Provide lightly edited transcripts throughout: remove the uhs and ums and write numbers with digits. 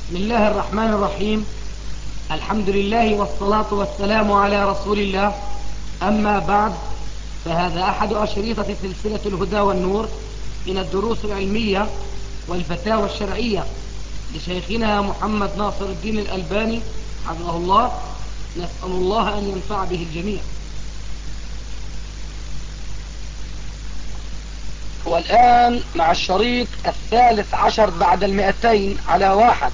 بسم الله الرحمن الرحيم. الحمد لله والصلاة والسلام على رسول الله. أما بعد، فهذا أحد أشريطة سلسلة الهدى والنور من الدروس العلمية والفتاوى الشرعية لشيخنا محمد ناصر الدين الألباني حفظه الله. نسأل الله أن ينفع به الجميع. والآن مع الشريط 13 بعد 200 على 1.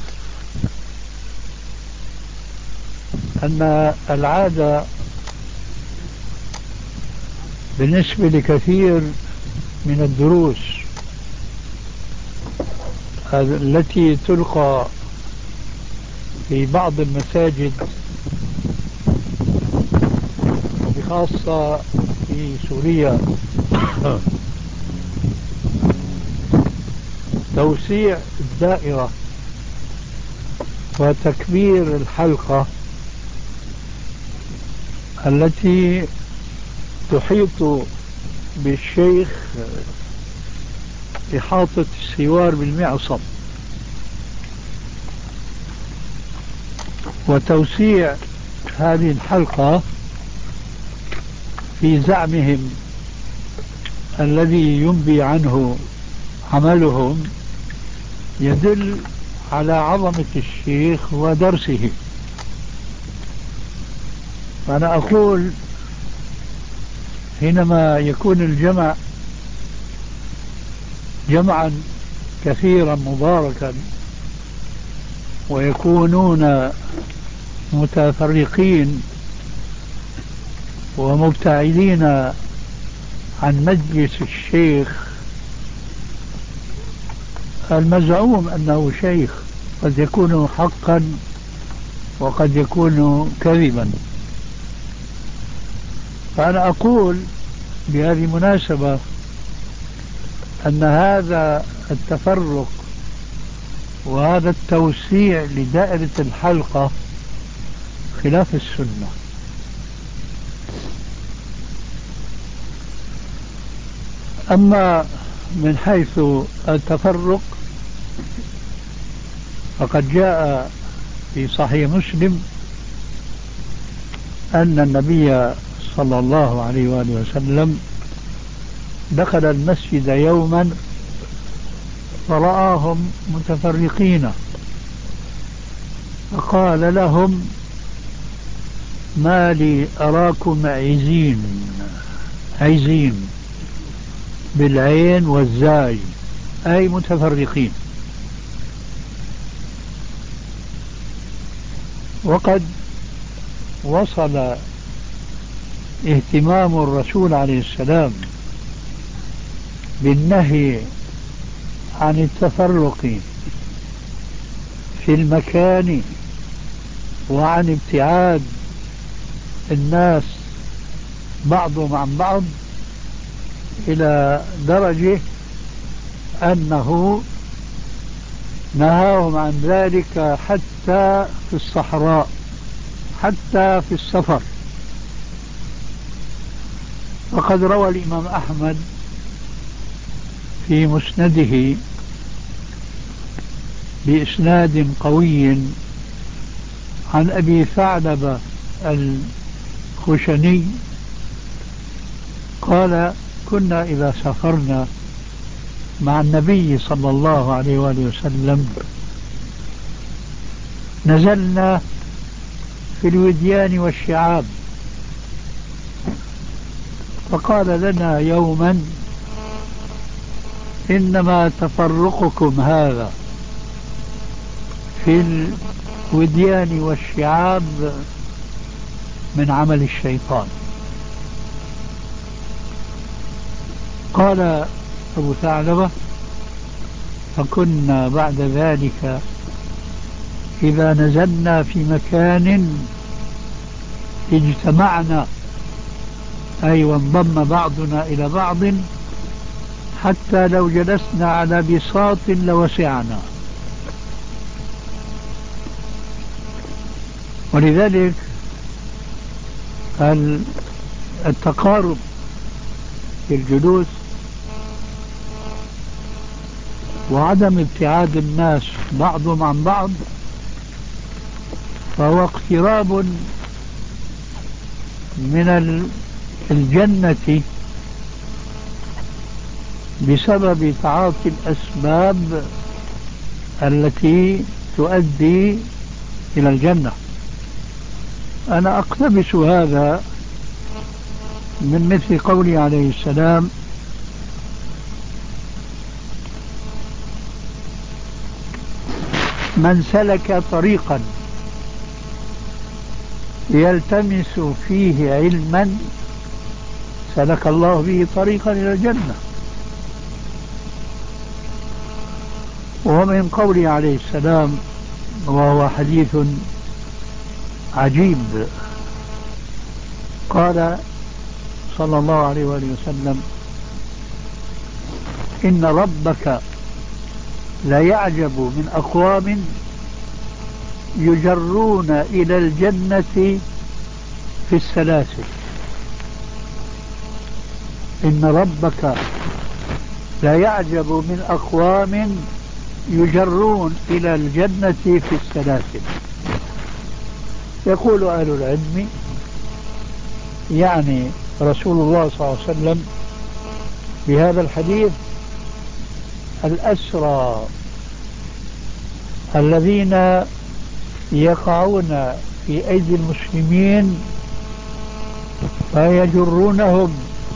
أن العادة بالنسبة لكثير من الدروس التي تلقى في بعض المساجد وبخاصة في سوريا توسيع الدائرة وتكبير الحلقة التي تحيط بالشيخ إحاطة السوار بالمعصم، وتوسيع هذه الحلقة في زعمهم الذي ينبي عنه عملهم يدل على عظمة الشيخ ودرسه. وأنا أقول حينما يكون الجمع جمعا كثيرا مباركا ويكونون متفرقين ومبتعدين عن مجلس الشيخ المزعوم أنه شيخ، قد يكون حقا وقد يكون كذبا. فأنا أقول بهذه المناسبة أن هذا التفرق وهذا التوسيع لدائرة الحلقة خلاف السنة. أما من حيث التفرق فقد جاء في صحيح مسلم أن النبي صلى الله عليه وآله وسلم دخل المسجد يوما فرآهم متفرقين فقال لهم: ما لي أراكم عزين بالعين والزاي، أي متفرقين. وقد وصل اهتمام الرسول عليه السلام بالنهي عن التفرق في المكان وعن ابتعاد الناس بعضهم عن بعض إلى درجة أنه نهاهم عن ذلك حتى في الصحراء، حتى في السفر. وقد روى الإمام أحمد في مسنده بإسناد قوي عن أبي ثعلبة الخشني قال: كنا إذا سافرنا مع النبي صلى الله عليه وآله وسلم نزلنا في الوديان والشعاب، فقال لنا يوما: إنما تفرقكم هذا في الوديان والشعاب من عمل الشيطان. قال أبو ثعلبة: فكنا بعد ذلك إذا نزلنا في مكان اجتمعنا، أي وانضم بعضنا إلى بعض، حتى لو جلسنا على بساط لوسعنا. ولذلك التقارب في الجلوس وعدم ابتعاد الناس بعضهم عن بعض فهو اقتراب من الجنة بسبب تعاطي الأسباب التي تؤدي إلى الجنة. أنا أقتبس هذا من مثل قوله عليه السلام: من سلك طريقا يلتمس فيه علما سلك الله به طريقا إلى الجنة. ومن قوله عليه السلام، وهو حديث عجيب، قال صلى الله عليه وآله وسلم: إن ربك لا يعجب من أقوام يجرون إلى الجنة في السلاسل. إن ربك لا يعجب من أقوام يجرون إلى الجنة في السلاسل. يقول أهل العلم يعني رسول الله صلى الله عليه وسلم بهذا الحديث الأسرى الذين يقعون في أيدي المسلمين فيجرونهم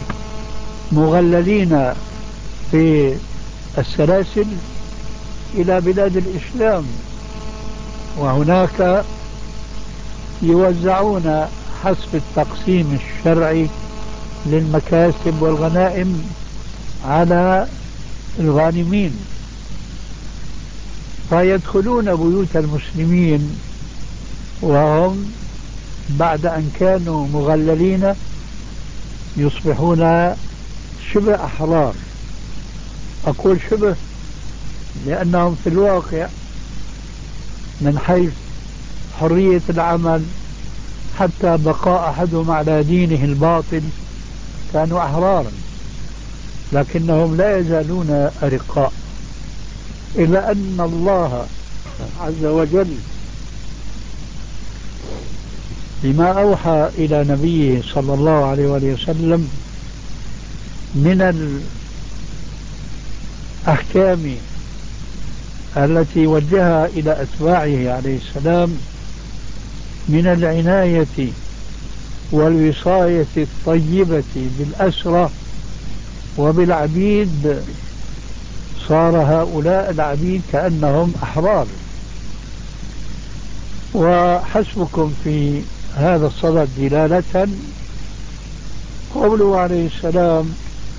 مغللين في السلاسل إلى بلاد الإسلام، وهناك يوزعون حسب التقسيم الشرعي للمكاسب والغنائم على الغانمين، فيدخلون بيوت المسلمين وهم بعد أن كانوا مغللين يصبحون شبه أحرار. أقول شبه لأنهم في الواقع من حيث حرية العمل حتى بقاء أحدهم على دينه الباطل كانوا أحرارا، لكنهم لا يزالون أرقاء، إلا أن الله عز وجل بما أوحى إلى نبيه صلى الله عليه وآله وسلم من الأحكام التي وجهها إلى أتباعه عليه السلام من العناية والوصاية الطيبة بالأسرى وبالعبيد، صار هؤلاء العبيد كأنهم أحرار. وحسبكم في هذا الصدد دلالة قوله عليه السلام: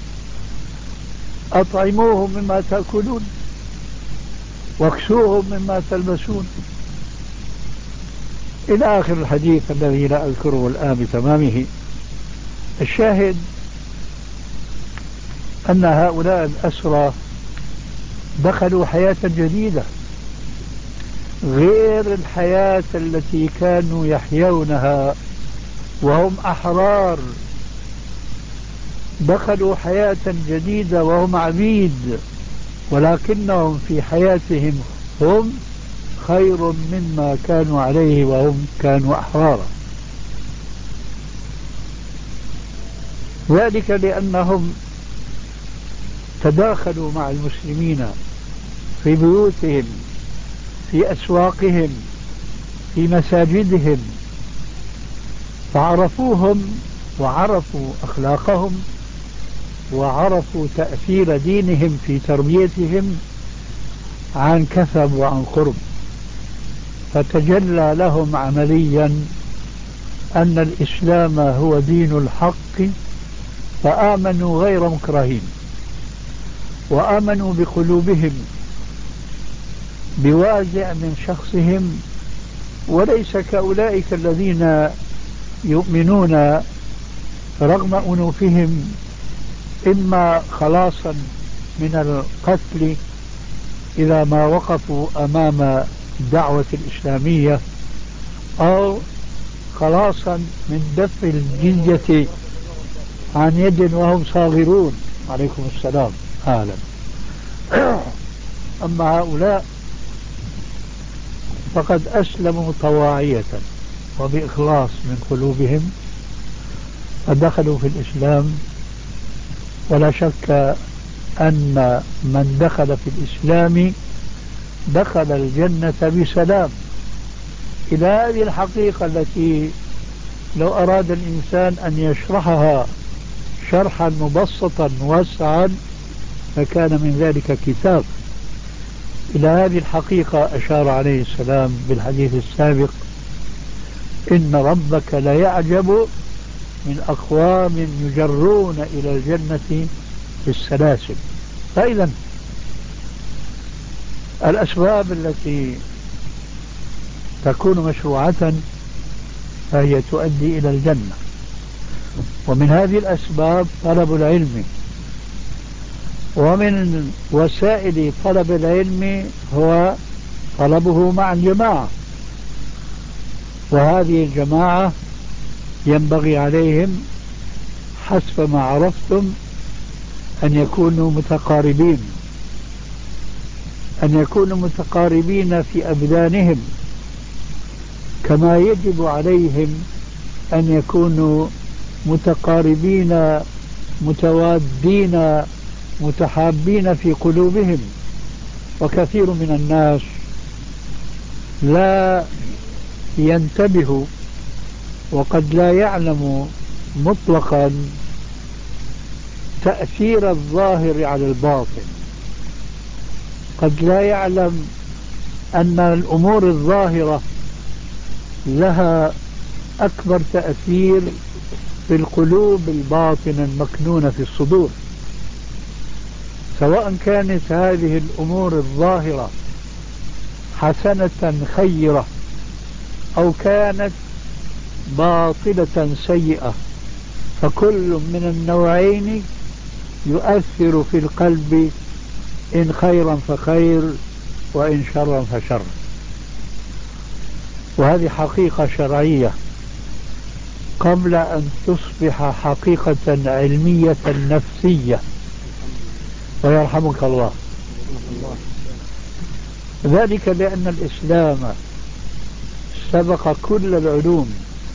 أطعموهم مما تأكلون واكسوهم مما تلبسون، إلى آخر الحديث الذي لا أذكره الآن بتمامه. الشاهد أن هؤلاء الأسرى دخلوا حياة جديدة غير الحياة التي كانوا يحيونها وهم أحرار، دخلوا حياة جديدة وهم عبيد، ولكنهم في حياتهم هم خير مما كانوا عليه وهم كانوا أحرارا. ذلك لأنهم تداخلوا مع المسلمين في بيوتهم، في أسواقهم، في مساجدهم، فعرفوهم وعرفوا أخلاقهم وعرفوا تأثير دينهم في تربيتهم عن كثب وعن قرب، فتجلى لهم عمليا أن الإسلام هو دين الحق، فآمنوا غير مكرهين، وآمنوا بقلوبهم بوازع من شخصهم، وليس كأولئك الذين يؤمنون رغم أنوفهم إما خلاصا من القتل إذا ما وقفوا أمام الدعوة الإسلامية، أو خلاصا من دفع الجزية عن يد وهم صاغرون. عليكم السلام. أهلا. أما هؤلاء فقد أسلموا طواعية وبإخلاص من قلوبهم فدخلوا في الإسلام. ولا شك أن من دخل في الإسلام دخل الجنة بسلام. إلى هذه الحقيقة التي لو أراد الإنسان أن يشرحها شرحا مبسطا واسعا فكان من ذلك كتاب. إلى هذه الحقيقة أشار عليه السلام بالحديث السابق: إن ربك ليعجب من أقوام يجرون إلى الجنة بالسلاسل. فإذا الأسباب التي تكون مشروعة فهي تؤدي إلى الجنة، ومن هذه الأسباب طلب العلم، ومن وسائل طلب العلم هو طلبه مع الجماعة، وهذه الجماعة ينبغي عليهم حسب ما عرفتم أن يكونوا متقاربين، أن يكونوا متقاربين في أبدانهم، كما يجب عليهم أن يكونوا متقاربين متوادين متحابين في قلوبهم. وكثير من الناس لا ينتبه وقد لا يعلم مطلقا تأثير الظاهر على الباطن، قد لا يعلم أن الأمور الظاهرة لها أكبر تأثير في القلوب الباطنة المكنونة في الصدور، سواء كانت هذه الأمور الظاهرة حسنة خيرة أو كانت باطلة سيئة، فكل من النوعين يؤثر في القلب، إن خيرا فخير وإن شرا فشر. وهذه حقيقة شرعية قبل أن تصبح حقيقة علمية نفسية، ويرحمك الله. ذلك لأن الإسلام سبق كل العلوم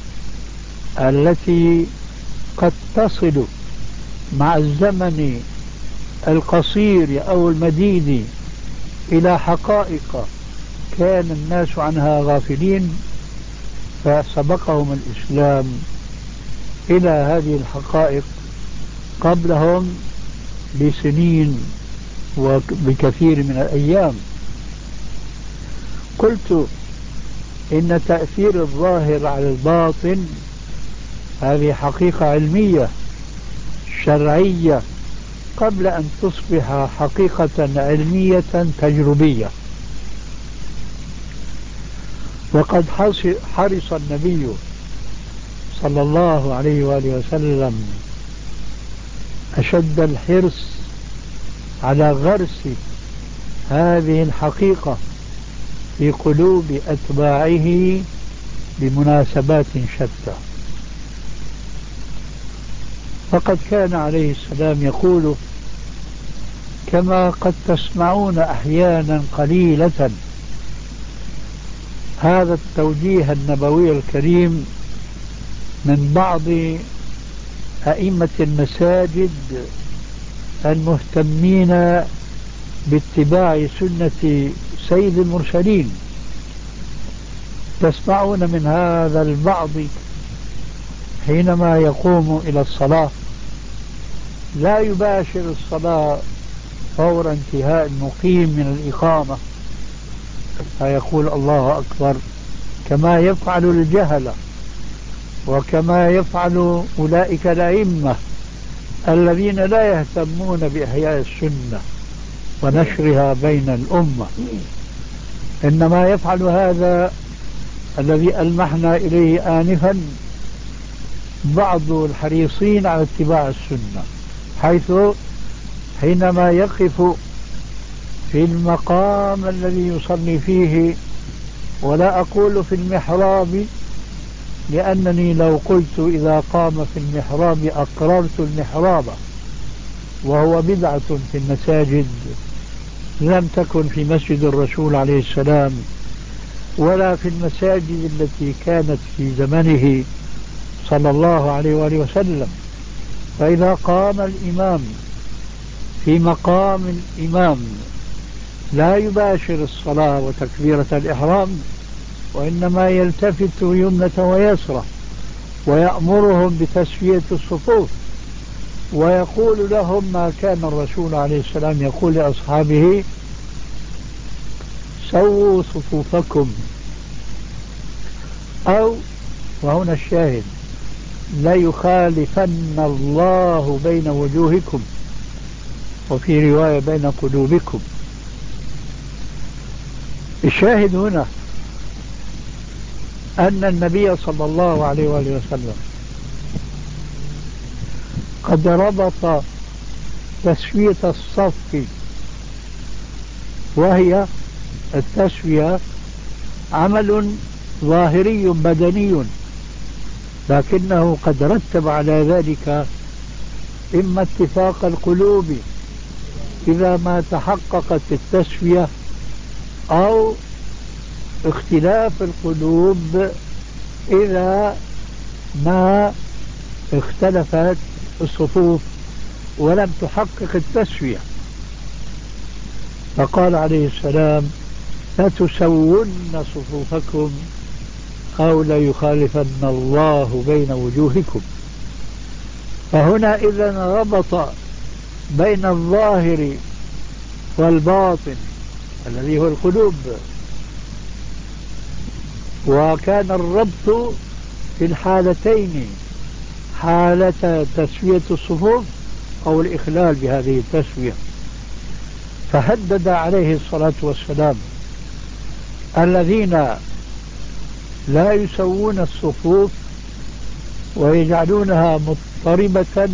التي قد تصل مع الزمن القصير أو المديد إلى حقائق كان الناس عنها غافلين، فسبقهم الإسلام إلى هذه الحقائق قبلهم بسنين وبكثير من الأيام. قلت إن تأثير الظاهر على الباطن هذه حقيقة علمية شرعية قبل أن تصبح حقيقة علمية تجربية. وقد حرص النبي صلى الله عليه وآله وسلم أشد الحرص على غرس هذه الحقيقة في قلوب أتباعه بمناسبات شتى. فقد كان عليه السلام يقول كما قد تسمعون أحيانا قليلة هذا التوجيه النبوي الكريم من بعض أئمة المساجد المهتمين باتباع سنة سيد المرسلين. تسمعون من هذا البعض حينما يقوم إلى الصلاة لا يباشر الصلاة فور انتهاء المقيم من الإقامة فيقول الله أكبر كما يفعل الجهلة وكما يفعل أولئك الأئمة الذين لا يهتمون بإحياء السنة ونشرها بين الأمة. إنما يفعل هذا الذي ألمحنا إليه آنفا بعض الحريصين على اتباع السنة، حيث حينما يقف في المقام الذي يصلي فيه، ولا أقول في المحراب لأنني لو قلت إذا قام في المحراب أقررت المحراب، وهو بدعة في المساجد لم تكن في مسجد الرسول عليه السلام ولا في المساجد التي كانت في زمنه صلى الله عليه وآله وسلم. فإذا قام الإمام في مقام الإمام لا يباشر الصلاة وتكبيرة الإحرام، وإنما يلتفت يمنة ويسرى ويأمرهم بتسوية الصفوف، ويقول لهم ما كان الرسول عليه السلام يقول لأصحابه: سووا صفوفكم، أو وهنا الشاهد: لا يخالفن الله بين وجوهكم، وفي رواية بين قلوبكم. الشاهد هنا أن النبي صلى الله عليه وآله وسلم قد ربط تسوية الصف، وهي التسوية عمل ظاهري بدني، لكنه قد رتب على ذلك إما اتفاق القلوب إذا ما تحققت التسوية، أو اختلاف القلوب إذا ما اختلفت الصفوف ولم تحقق التسوية. فقال عليه السلام: لتسون صفوفكم أو ليخالفن الله بين وجوهكم. فهنا إذن ربط بين الظاهر والباطن الذي هو القلوب، وكان الربط في الحالتين: حالة تسوية الصفوف أو الإخلال بهذه التسوية. فهدد عليه الصلاة والسلام الذين لا يسوون الصفوف ويجعلونها مضطربة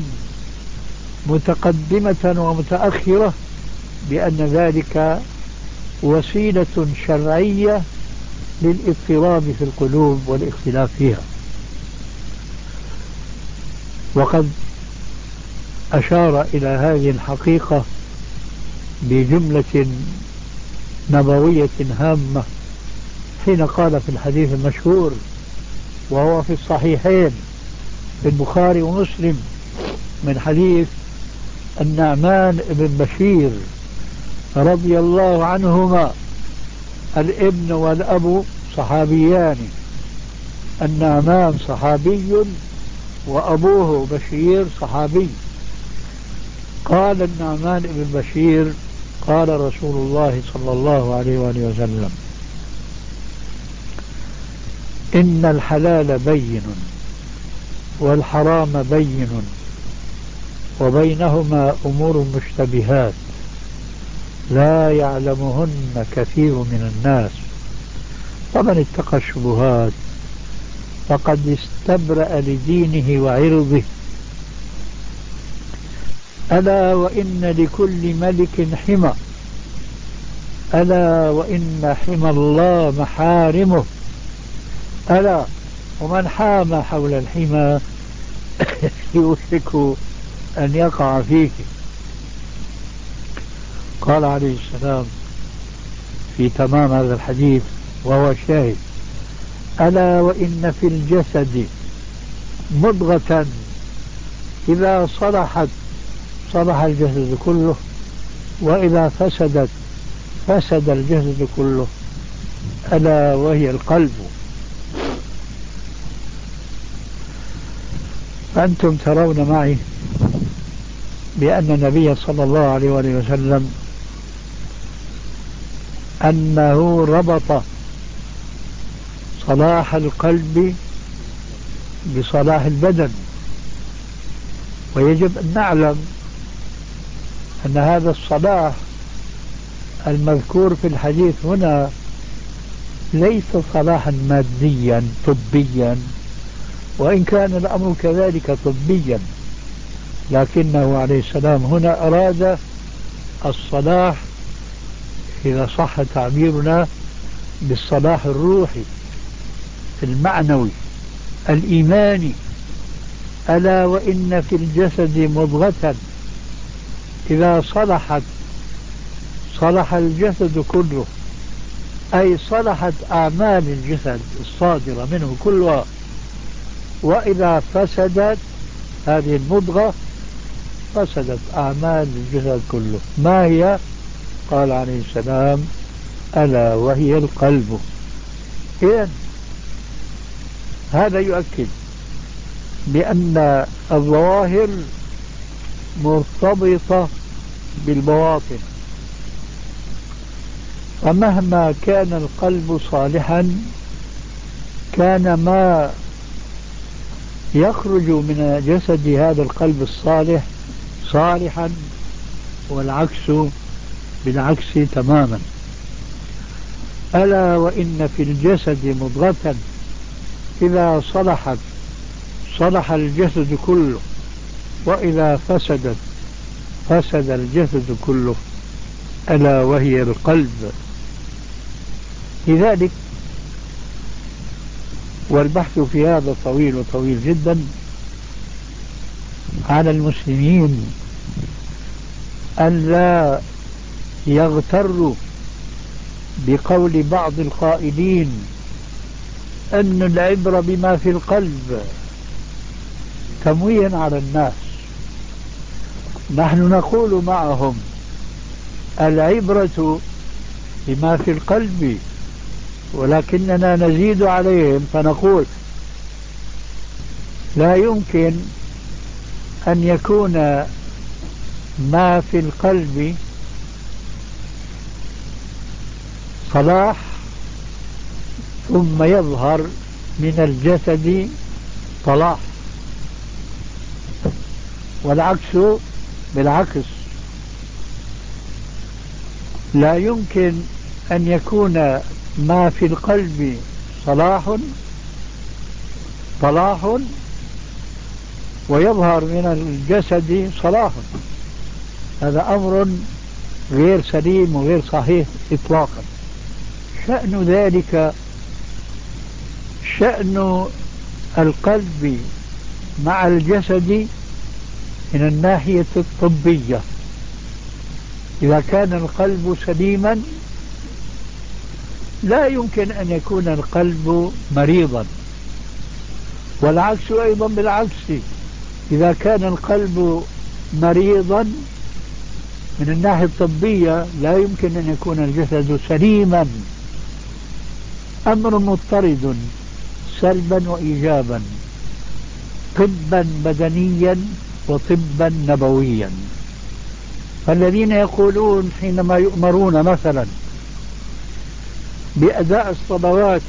متقدمة ومتأخرة بأن ذلك وسيلة شرعية للاضطراب في القلوب والاختلاف فيها. وقد أشار إلى هذه الحقيقة بجملة نبوية هامة حين قال في الحديث المشهور وهو في الصحيحين في البخاري ومسلم من حديث النعمان بن بشير رضي الله عنهما: الابن والأب صحابيان، النعمان صحابي وأبوه بشير صحابي. قال النعمان بن بشير: قال رسول الله صلى الله عليه وآله وسلم: إن الحلال بين والحرام بين وبينهما أمور مشتبهات لا يعلمهن كثير من الناس، فمن اتقى الشبهات فقد استبرأ لدينه وعرضه. ألا وإن لكل ملك حمى، ألا وإن حمى الله محارمه، ألا ومن حام حول الحمى يوشك أن يقع فيه. قال عليه السلام في تمام هذا الحديث وهو شاهد: ألا وإن في الجسد مضغة إذا صلحت صلح الجسد كله، وإذا فسدت فسد الجسد كله، ألا وهي القلب. فأنتم ترون معي بأن النبي صلى الله عليه وسلم أنه ربط صلاح القلب بصلاح البدن. ويجب أن نعلم أن هذا الصلاح المذكور في الحديث هنا ليس صلاحا ماديا طبيا، وإن كان الأمر كذلك طبيا، لكنه عليه السلام هنا أراد الصلاح، إذا صح تعبيرنا، بالصلاح الروحي المعنوي الإيماني. ألا وإن في الجسد مضغة إذا صلحت صلح الجسد كله، أي صلحت أعمال الجسد الصادرة منه كلها، وإذا فسدت هذه المضغة فسدت أعمال الجسد كله. ما هي؟ قال عليه السلام: ألا وهي القلب. إذن هذا يؤكد بأن الظواهر مرتبطة بالبواطن، فمهما كان القلب صالحا كان ما يخرج من جسد هذا القلب الصالح صالحا، والعكس بالعكس تماما. ألا وإن في الجسد مضغة إذا صلحت صلح الجسد كله، وإذا فسدت فسد الجسد كله، ألا وهي القلب. لذلك والبحث في هذا طويل وطويل جدا، على المسلمين أن لا يغتروا بقول بعض القائلين أن العبرة بما في القلب، تمويها على الناس. نحن نقول معهم: العبرة بما في القلب، ولكننا نزيد عليهم فنقول: لا يمكن أن يكون ما في القلب صلاح ثم يظهر من الجسد صلاح، والعكس بالعكس. لا يمكن أن يكون ما في القلب صلاح ويظهر من الجسد صلاح. هذا أمر غير سليم وغير صحيح إطلاقا. شأن ذلك شأن القلب مع الجسد من الناحية الطبية. إذا كان القلب سليما لا يمكن أن يكون القلب مريضا، والعكس أيضا بالعكس. إذا كان القلب مريضا من الناحية الطبية لا يمكن أن يكون الجسد سليما. أمر مضطرد سلبا وإيجابا، طبا بدنيا وطبا نبويا. فالذين يقولون حينما يؤمرون مثلا بأداء الصلوات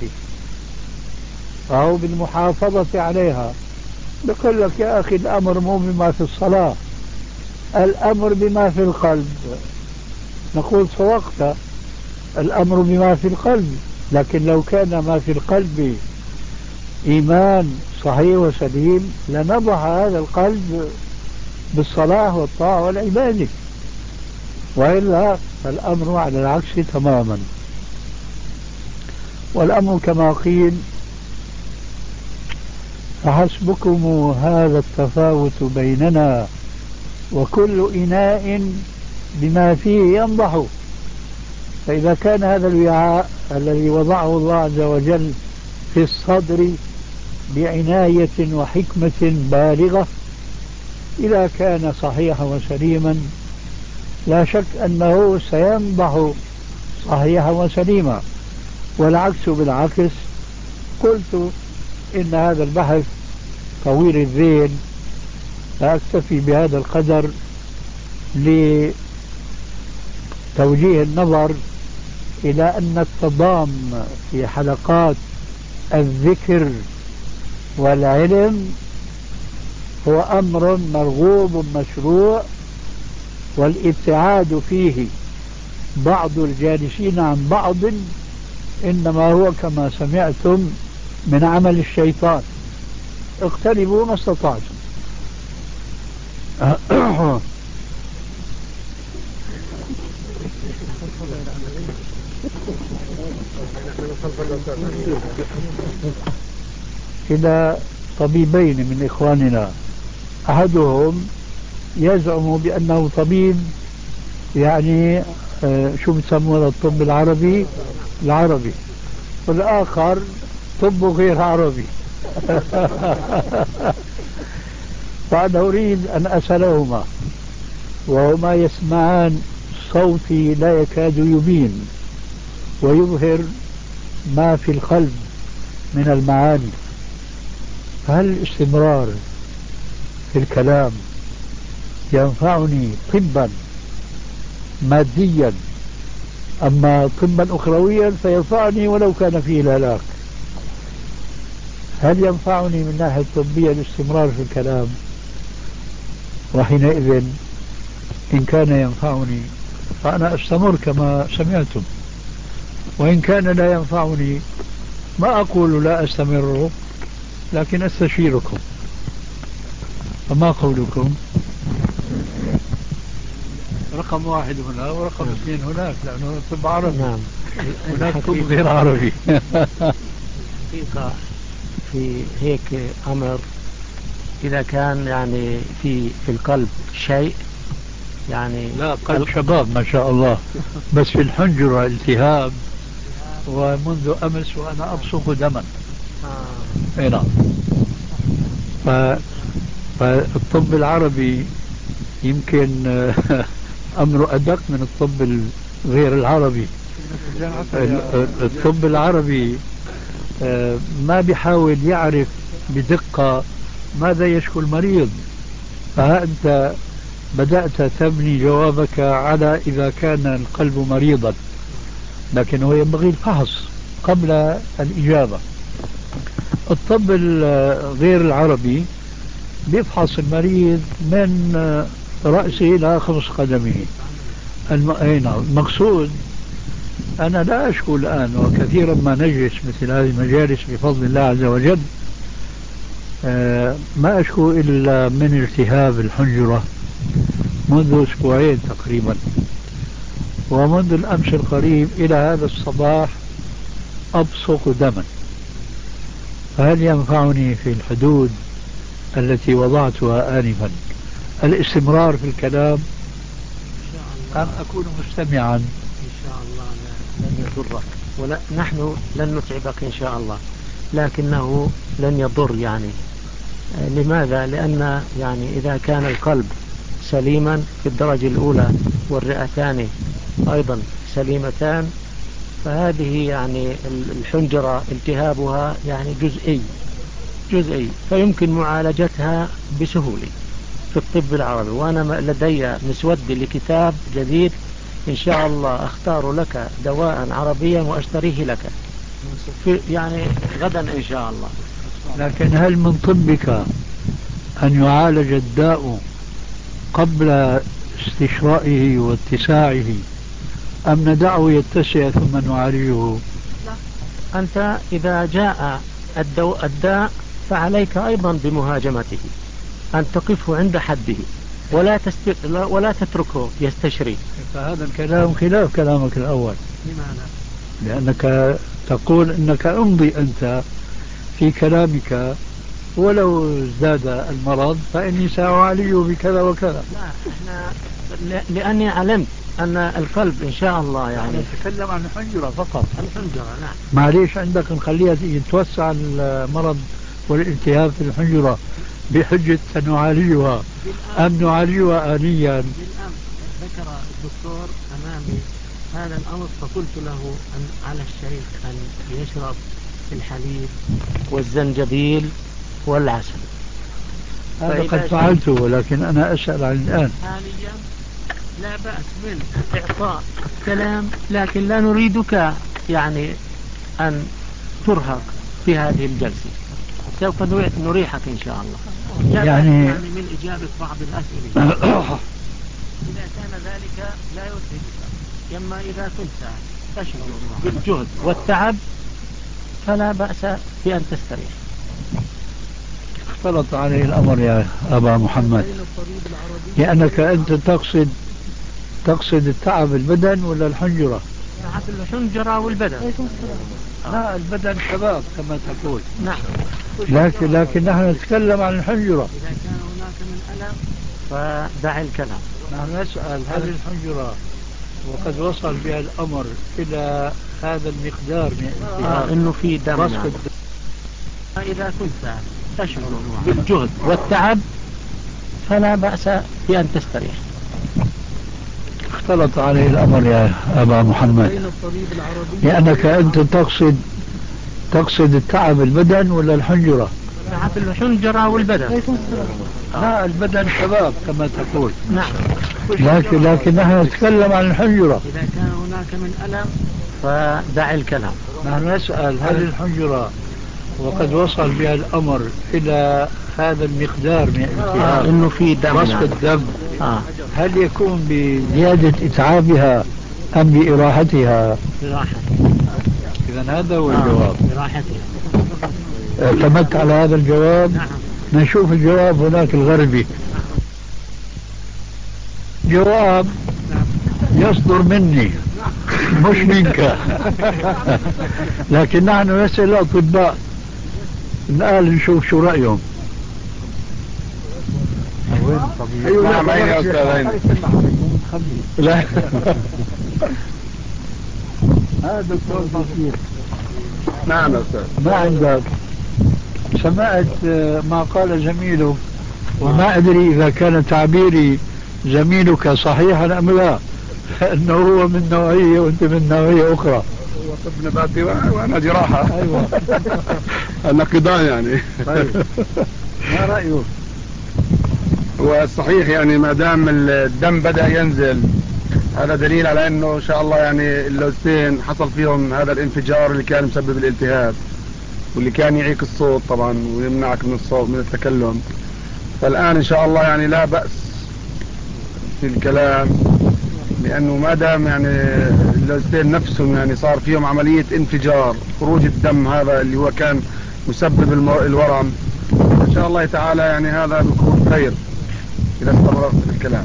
أو بالمحافظة عليها، يقول لك: يا أخي الأمر مو بما في الصلاة، الأمر بما في القلب. نقول: صدقت، الأمر بما في القلب، لكن لو كان ما في القلب إيمان صحيح وسليم لنضح هذا القلب بالصلاة والطاعة والعبادة، وإلا فالأمر على العكس تماما. والأمر كما قيل: فحسبكم هذا التفاوت بيننا وكل إناء بما فيه ينضح. فإذا كان هذا الوعاء الذي وضعه الله عز وجل في الصدر بعناية وحكمة بالغة إذا كان صحيحا وسليما لا شك أنه سينضح صحيحا وسليما، والعكس بالعكس. قلت إن هذا البحث طويل الذيل، فأكتفي بهذا القدر لتوجيه النظر إلى أن التضام في حلقات الذكر والعلم هو أمر مرغوب مشروع، والابتعاد فيه بعض الجالسين عن بعض إنما هو كما سمعتم من عمل الشيطان. اقتربوا ما استطعتم. إلى طبيبين من إخواننا، أحدهم يزعم بأنه طبيب يعني شو بيسمونه الطب العربي العربي، والآخر طب غير عربي. فأنا أريد أن أسألهما وهما يسمعان صوتي لا يكاد يبين ويظهر ما في القلب من المعاني، هل الاستمرار في الكلام ينفعني طبا ماديا، أما طبا أخرويا فينفعني ولو كان فيه الهلاك؟ هل ينفعني من ناحية طبية الاستمرار في الكلام؟ وحينئذ إن كان ينفعني فأنا أستمر كما سمعتم، وإن كان لا ينفعني ما أقول لا أستمر، لكن أستشيركم. فما قولكم؟ رقم واحد هنا ورقم اثنين هناك، لأنه طب عربي. نعم. هناك طب غير عربي. حقيقة في هيك أمر، إذا كان يعني في القلب شيء يعني لا، قلب شباب ما شاء الله، بس في الحنجرة التهاب، ومنذ أمس وأنا أبصق دما. اي نعم. فالطب العربي يمكن أمره أدق من الطب غير العربي. الطب العربي ما بيحاول يعرف بدقة ماذا يشكو المريض، فأنت بدأت تبني جوابك على إذا كان القلب مريضا، لكن هو ينبغي الفحص قبل الإجابة. الطب غير العربي بيفحص المريض من رأسه إلى خمس قدمه. المقصود أنا لا أشكو الآن، وكثيرا ما نجلس مثل هذه المجالس بفضل الله عز وجل ما أشكو إلا من التهاب الحنجرة منذ أسبوعين تقريبا، ومنذ الأمس القريب إلى هذا الصباح أبصق دما. فهل ينفعني في الحدود التي وضعتها آنفا الاستمرار في الكلام أم أكون مستمعا؟ إن شاء الله لن يضرك، ولا نحن لن نتعبك إن شاء الله، لكنه لن يضر يعني. لماذا؟ لأن يعني إذا كان القلب سليما في الدرجة الأولى والرئتان أيضا سليمتان، فهذه يعني الحنجرة التهابها يعني جزئي فيمكن معالجتها بسهولة في الطب العربي. وأنا لدي مسودة لكتاب جديد إن شاء الله أختار لك دواء عربيا وأشتريه لك يعني غدا إن شاء الله. لكن هل من طبك أن يعالج الداء قبل استشرائه واتساعه، أم ندعه يتسع ثم نعالجه؟ لا، أنت إذا جاء الداء فعليك أيضا بمهاجمته، أن تقفه عند حده ولا تتركه يستشري. فهذا الكلام خلاف كلامك الأول. لماذا؟ لأنك تقول أنك امضي أنت في كلامك ولو ازداد المرض فإني سأعالجه بكذا وكذا. لا، احنا لأني علمت أن القلب إن شاء الله يعني نتكلم عن الحنجرة فقط. الحنجرة نعم. معليش عندك نخليها يتوسع المرض والالتهاب في الحنجرة بحجة سنعالجها أم نعالجها آنيا؟ بالأمس ذكر الدكتور أمامي هذا الأمر، فقلت له أن على الشيخ أن يشرب الحليب والزنجبيل والعسل. هذا قد فعلته، ولكن أنا أسأل عن الآن. حاليا لا بأس من إعطاء كلام، لكن لا نريدك يعني أن ترهق في هذه الجلسة، سوف نريحك إن شاء الله. يعني من إجابة بعض الأسئلة إذا كان ذلك لا يتعبك، أما إذا كنت تشعر بالجهد والتعب فلا بأس بأن تستريح. اختلط عليه الأمر يا أبا محمد، لأنك أنت تقصد التعب البدن ولا الحنجرة؟ تعب الحنجرة والبدن. لا، البدن شباب كما تقول. نعم. لكن نحن نتكلم عن الحنجرة. إذا كان هناك من ألم فدع الكلام. نحن نسأل هل الحنجرة وقد وصل بها الأمر إلى هذا المقدار من الالتهاب إنه في دم رسخ يعني. الدم. إذا كنت تشعر بالجهد والتعب فلا بأس بأن تستريح. اختلط عليه الأمر يا أبا محمد، لأنك أنت تقصد التعب البدن ولا الحنجرة؟ تعب الحنجرة والبدن. لا، البدن شباب كما تقول. نعم. لكن نحن نتكلم عن الحنجرة. إذا كان هناك من ألم فدع الكلام. نحن نسأل هل الحنجرة وقد وصل بها الأمر إلى هذا المقدار من الالتهاب إنه في دم رسخ يعني. الدم، هل يكون بزيادة إتعابها أم بإراحتها؟ براحتها. إذا هذا هو الجواب. براحتها. اعتمدت على هذا الجواب. نعم. نشوف الجواب هناك الغربي. جواب يصدر مني مش منك. لكن نحن نسأل الأطباء الآن نشوف شو رأيهم. نعم أين يا أستاذ؟ لا هذا دكتور بشير. نعم يا أستاذ. ما عندك سمعت ما قال زميله، وما أدري إذا كان تعبيري زميلك صحيحا أم لا، أنه هو من نوعية وأنت من نوعية أخرى. هو طب نباتي وأنا جراحة. أيوة. النقدان يعني. طيب ما رأيك؟ هو الصحيح يعني ما دام الدم بدأ ينزل هذا دليل على أنه إن شاء الله يعني اللوزتين حصل فيهم هذا الانفجار اللي كان مسبب الالتهاب واللي كان يعيق الصوت طبعا ويمنعك من الصوت من التكلم. فالآن إن شاء الله يعني لا بأس في الكلام، لأنه ما دام يعني اللوزتين نفسهم يعني صار فيهم عملية انفجار خروج الدم هذا اللي هو كان مسبب الورم، إن شاء الله تعالى يعني هذا بيكون خير إذا استمررت في الكلام.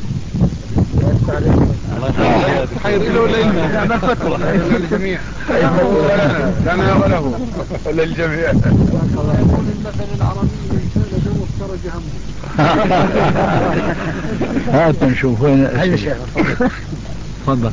خير له لنا ما فترة للجميع لنا وله للجميع. المثل العربي كان جو افترج همه. هات نشوف وين الأسئلة. تفضل.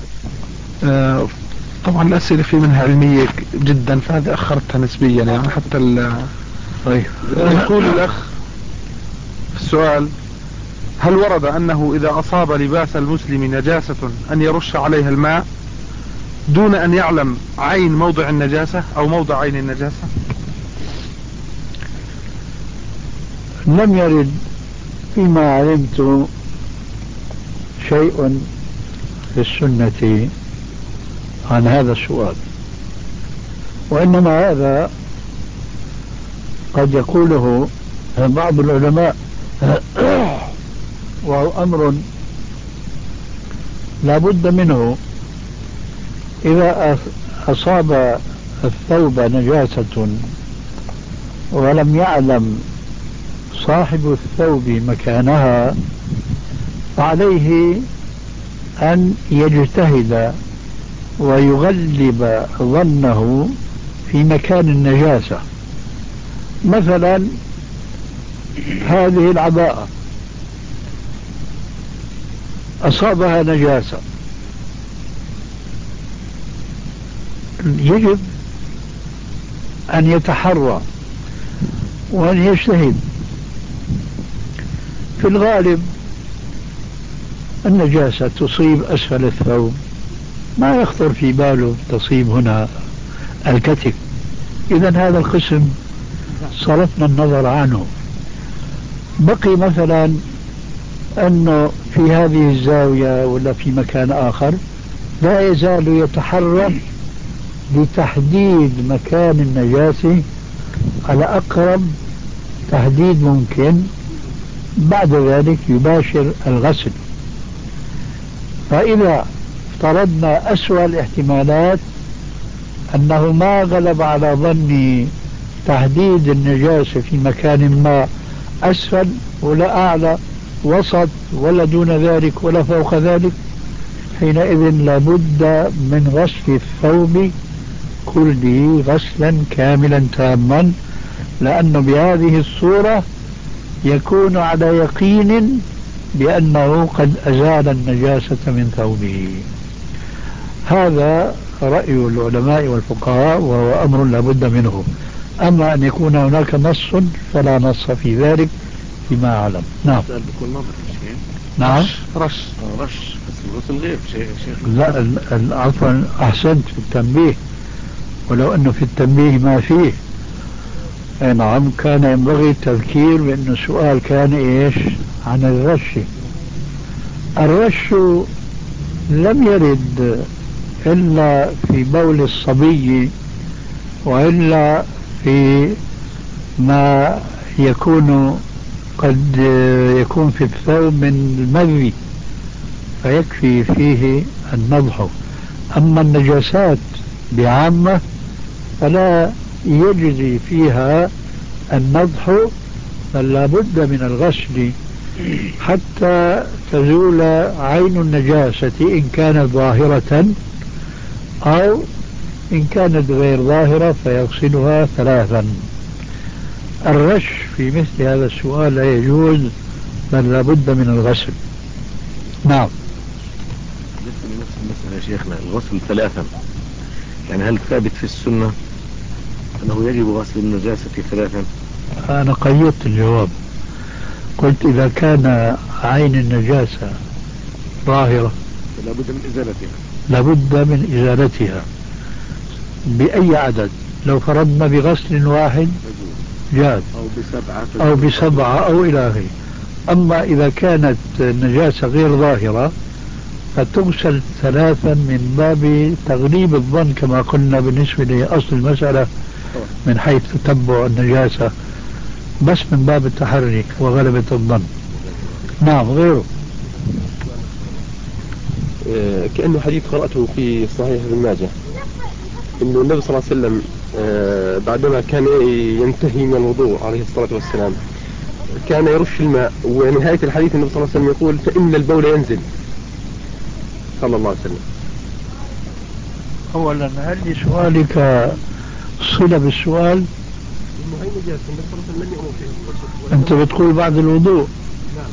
طبعا الأسئلة في منها علمية جدا فهذه أخرتها نسبيا يعني حتى طيب. يقول الأخ في السؤال: هل ورد أنه إذا أصاب لباس المسلم نجاسة أن يرش عليها الماء دون أن يعلم عين موضع النجاسة أو موضع عين النجاسة؟ لم يرد فيما علمت شيء في السنة عن هذا السؤال، وإنما هذا قد يقوله بعض العلماء، وهو أمر لا بد منه. إذا أصاب الثوب نجاسة ولم يعلم صاحب الثوب مكانها فعليه أن يجتهد ويغلب ظنه في مكان النجاسة. مثلا هذه العباءة أصابها نجاسة، يجب أن يتحرى وأن يجتهد. في الغالب النجاسة تصيب أسفل الثوب، ما يخطر في باله تصيب هنا الكتف. إذن هذا القسم صرفنا النظر عنه. بقي مثلا أنه في هذه الزاوية ولا في مكان آخر لا يزال يتحرك لتحديد مكان النجاسة على أقرب تحديد ممكن، بعد ذلك يباشر الغسل. فإذا افترضنا أسوأ الاحتمالات أنه ما غلب على ظني تحديد النجاسة في مكان ما أسفل ولا أعلى وسط ولا دون ذلك ولا فوق ذلك، حينئذ لابد من غسل الثوب كله غسلا كاملا تاما، لأنه بهذه الصورة يكون على يقين بأنه قد أزال النجاسة من ثوبه. هذا رأي العلماء والفقهاء وهو أمر لا بد منه. أما أن يكون هناك نص فلا نص في ذلك فيما أعلم. نعم. بكل نظر شيء. نعم. رش بس الغسل غير شيخ. لا عفوا، أحسنت في التنبيه، ولو أنه في التنبيه ما فيه. نعم، كان ينبغي التذكير بأن السؤال كان إيش عن الرش. الرش لم يرد إلا في بول الصبي، وإلا في ما يكون قد يكون في الثوب من المذي فيكفي فيه النضح. أما النجاسات بعامة فلا يجزي فيها النضح، بل لا بد من الغسل حتى تزول عين النجاسة إن كانت ظاهرة، أو إن كانت غير ظاهرة فيغسلها 3. الرش في مثل هذا السؤال لا يجوز، بل لا بد من الغسل. نعم. نفس المسألة يا شيخنا، الغسل 3، يعني هل ثابت في السنة أنه يجب غسل النجاسة 3؟ أنا قيدت الجواب، قلت إذا كان عين النجاسة ظاهرة لابد من إزالتها. لابد من إزالتها بأي عدد. لو فرضنا بغسل واحد جاز، أو بسبعة أو إلى آخره. أما إذا كانت النجاسة غير ظاهرة فتغسل 3 من باب تغليب الظن كما قلنا بالنسبة لأصل المسألة من حيث تتبع النجاسة، بس من باب التحري وغلبة الظن. نعم. غيره كأنه حديث قرأته في صحيح ابن ماجه، إنه النبي صلى الله عليه وسلم بعدما كان ينتهي من الوضوء عليه الصلاة والسلام كان يرش الماء، ونهاية الحديث النبي صلى الله عليه وسلم يقول فإن البول ينزل صلى الله عليه وسلم. أولا هل لسؤالك صلة بالسؤال؟ إنه أي نجاسة النبي صلى الله عليه وسلم لم يأمر فيه. أنت بتقول بعد الوضوء؟ نعم.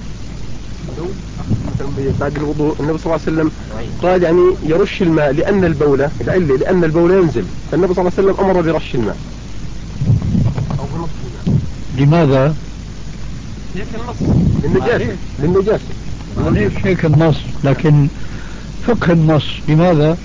بعد الوضوء النبي صلى الله عليه وسلم قال يعني يرش الماء لأن البول ينزل، فالنبي صلى الله عليه وسلم أمر برش الماء أو بنص الماء. لماذا؟ هيك النص للنجاسة. ليش هيك النص؟ لكن فقه النص لماذا؟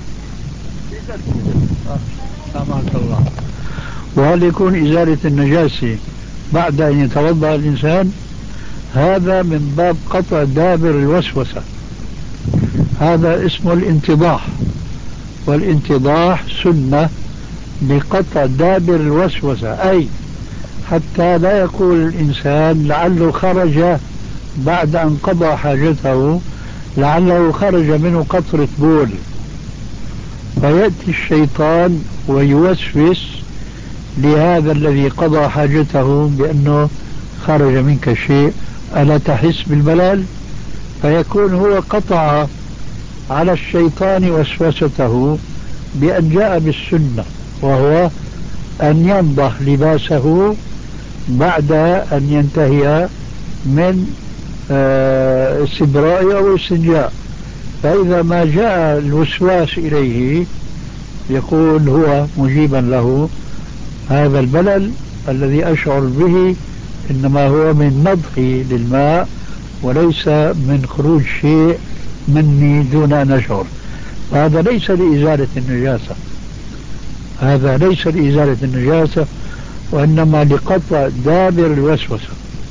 سامحك الله. وهل يكون إزالة النجاسة بعد أن يتوضأ الإنسان؟ هذا من باب قطع دابر الوسوسة، هذا اسمه الانتضاح، والانتضاح سنة لقطع دابر الوسوسة، أي حتى لا يقول الإنسان لعله خرج بعد أن قضى حاجته، لعله خرج منه قطرة بول، فيأتي الشيطان ويوسوس لهذا الذي قضى حاجته بأنه خرج منك شيء، ألا تحس بالملل؟ فيكون هو قطع على الشيطان وسوسته بأن جاء بالسنة، وهو أن ينضح لباسه بعد أن ينتهي من استبراء أو استنجاء. فإذا ما جاء الوسواس إليه يقول هو مجيبا له هذا البلل الذي أشعر به إنما هو من نضحي للماء وليس من خروج شيء مني دون أن أشعر. هذا ليس لإزالة النجاسة، هذا ليس لإزالة النجاسة، وإنما لقطع دابر الوسوسة.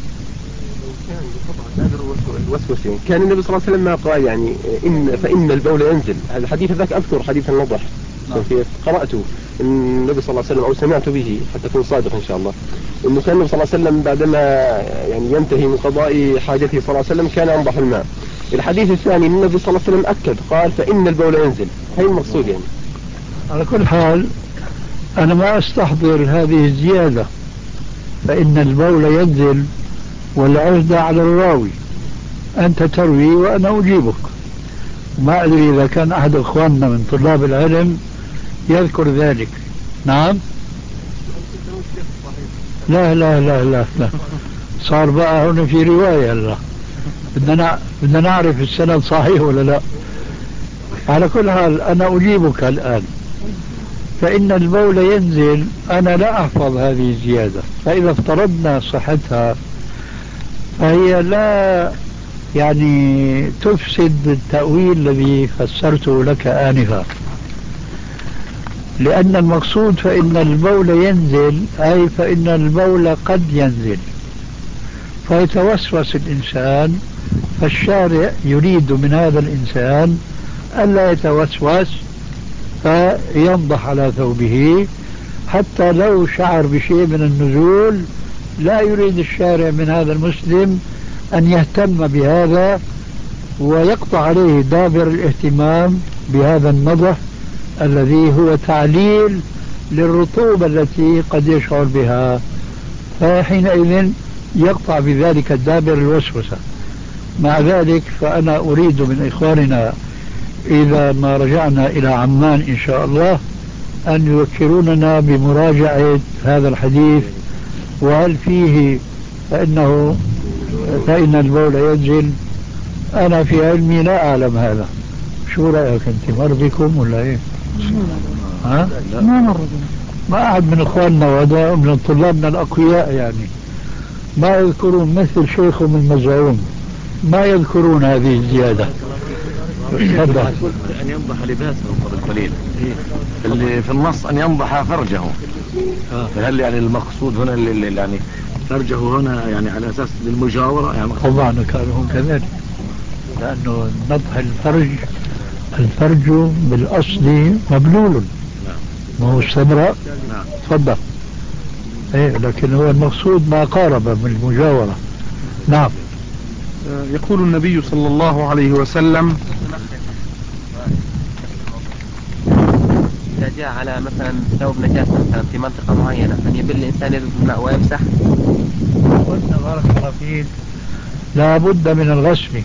الوسوسة كان النبي صلى الله عليه وسلم ما قال يعني فإن البول ينزل. هذا الحديث ذاك أذكر حديث النضح قرأته النبي صلى الله عليه وسلم أو سمعت به حتى أكون صادق إن شاء الله، إنه كان النبي صلى الله عليه وسلم بعدما يعني ينتهي من قضاء حاجته صلى الله عليه وسلم كان ينضح الماء. الحديث الثاني النبي صلى الله عليه وسلم أكد قال فإن البول ينزل. هي المقصود يعني. على كل حال أنا ما أستحضر هذه الزيادة، فإن البول ينزل والعهدة على الراوي، أنت تروي وأنا أجيبك. ما أدري إذا كان أحد إخواننا من طلاب العلم يذكر ذلك. نعم. لا لا لا لا لا، صار بقى هنا في رواية. لا بدنا نعرف السند صحيح ولا لا. على كل حال أنا أجيبك الآن. فإن البول ينزل، أنا لا أحفظ هذه الزيادة، فإذا افترضنا صحتها فهي لا يعني تفسد التأويل الذي فسرته لك آنفا، لأن المقصود فإن البول ينزل، أي فإن البول قد ينزل فيتوسوس الإنسان، فالشارع يريد من هذا الإنسان ألا يتوسوس فينضح على ثوبه، حتى لو شعر بشيء من النزول لا يريد الشارع من هذا المسلم أن يهتم بهذا ويقطع عليه دابر الاهتمام بهذا النضح الذي هو تعليل للرطوبة التي قد يشعر بها، فحينئذ يقطع بذلك الدابر الوسوسة. مع ذلك فأنا أريد من إخواننا إذا ما رجعنا إلى عمان إن شاء الله أن يذكروننا بمراجعة هذا الحديث، وهل فيه فإن البول ينزل. أنا في علمي لا أعلم هذا. شو رأيك أنت؟ مر بكم ولا إيه؟ ها؟ ما مر ما أحد من إخواننا وهذا من طلابنا الأقوياء يعني ما يذكرون، مثل شيخهم المزعوم ما يذكرون هذه الزيادة. أن ينضح لباسه قبل قليل، اللي في النص أن ينضح فرجه، فهل يعني المقصود هنا اللي يعني فرجه هنا يعني على أساس للمجاورة يعني؟ طبعا كانوا كذلك، لأنه نضح الفرج بالأصل مبلول ما هو استمرأ. تفضل. إيه، لكن هو المقصود ما قارب من المجاورة. نعم. يقول النبي صلى الله عليه وسلم إذا جاء على مثلا ثوب نجاسة مثلا في منطقة معينة أن يبل الإنسان يده بالماء ويمسح. قلنا بارك الله فيك لا بد من الغسل،